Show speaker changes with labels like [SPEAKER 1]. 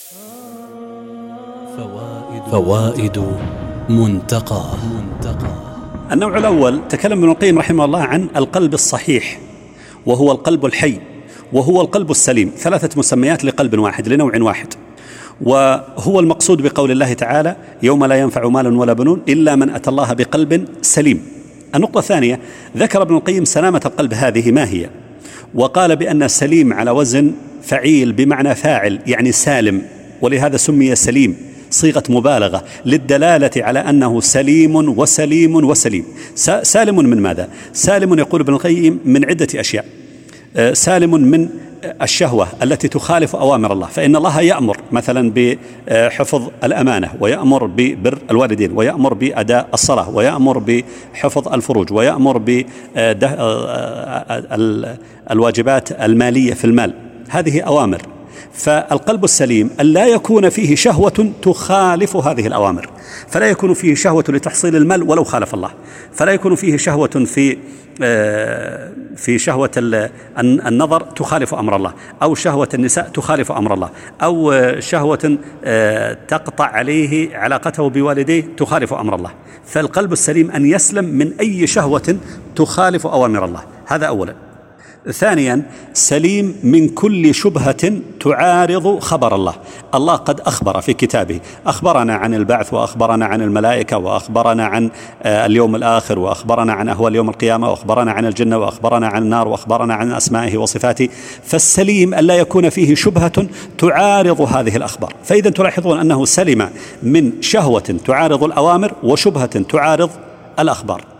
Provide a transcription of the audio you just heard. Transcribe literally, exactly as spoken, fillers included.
[SPEAKER 1] فوائد منتقى منتقى
[SPEAKER 2] النوع الأول تكلم ابن القيم رحمه الله عن القلب الصحيح، وهو القلب الحي، وهو القلب السليم، ثلاثة مسميات لقلب واحد، لنوع واحد، وهو المقصود بقول الله تعالى: يوم لا ينفع مال ولا بنون إلا من أتى الله بقلب سليم. النقطة الثانية، ذكر ابن القيم سلامة القلب هذه ما هي، وقال بأن سليم على وزن فعيل بمعنى فاعل، يعني سالم، ولهذا سمي سليم، صيغة مبالغة للدلالة على أنه سليم وسليم وسليم. سالم من ماذا؟ سالم يقول ابن القيم من عدة أشياء. سالم من الشهوة التي تخالف أوامر الله، فإن الله يأمر مثلا بحفظ الأمانة، ويأمر ببر الوالدين، ويأمر بأداء الصلاة، ويأمر بحفظ الفروج، ويأمر بالواجبات المالية في المال. هذه أوامر. فالقلب السليم أن لا يكون فيه شهوة تخالف هذه الأوامر، فلا يكون فيه شهوة لتحصيل المال ولو خالف الله، فلا يكون فيه شهوة في في شهوة النظر تخالف أمر الله، أو شهوة النساء تخالف أمر الله، أو شهوة تقطع عليه علاقته بوالديه تخالف أمر الله. فالقلب السليم أن يسلم من أي شهوة تخالف أوامر الله، هذا أولا. ثانيا، سليم من كل شبهة تعارض خبر الله. الله قد أخبر في كتابه، أخبرنا عن البعث، وأخبرنا عن الملائكة، وأخبرنا عن اليوم الآخر، وأخبرنا عن أهوال يوم القيامة، وأخبرنا عن الجنة، وأخبرنا عن النار، وأخبرنا عن أسمائه وصفاته. فالسليم أن لا يكون فيه شبهة تعارض هذه الأخبار. فإذا تلاحظون أنه سلم من شهوة تعارض الأوامر وشبهة تعارض الأخبار.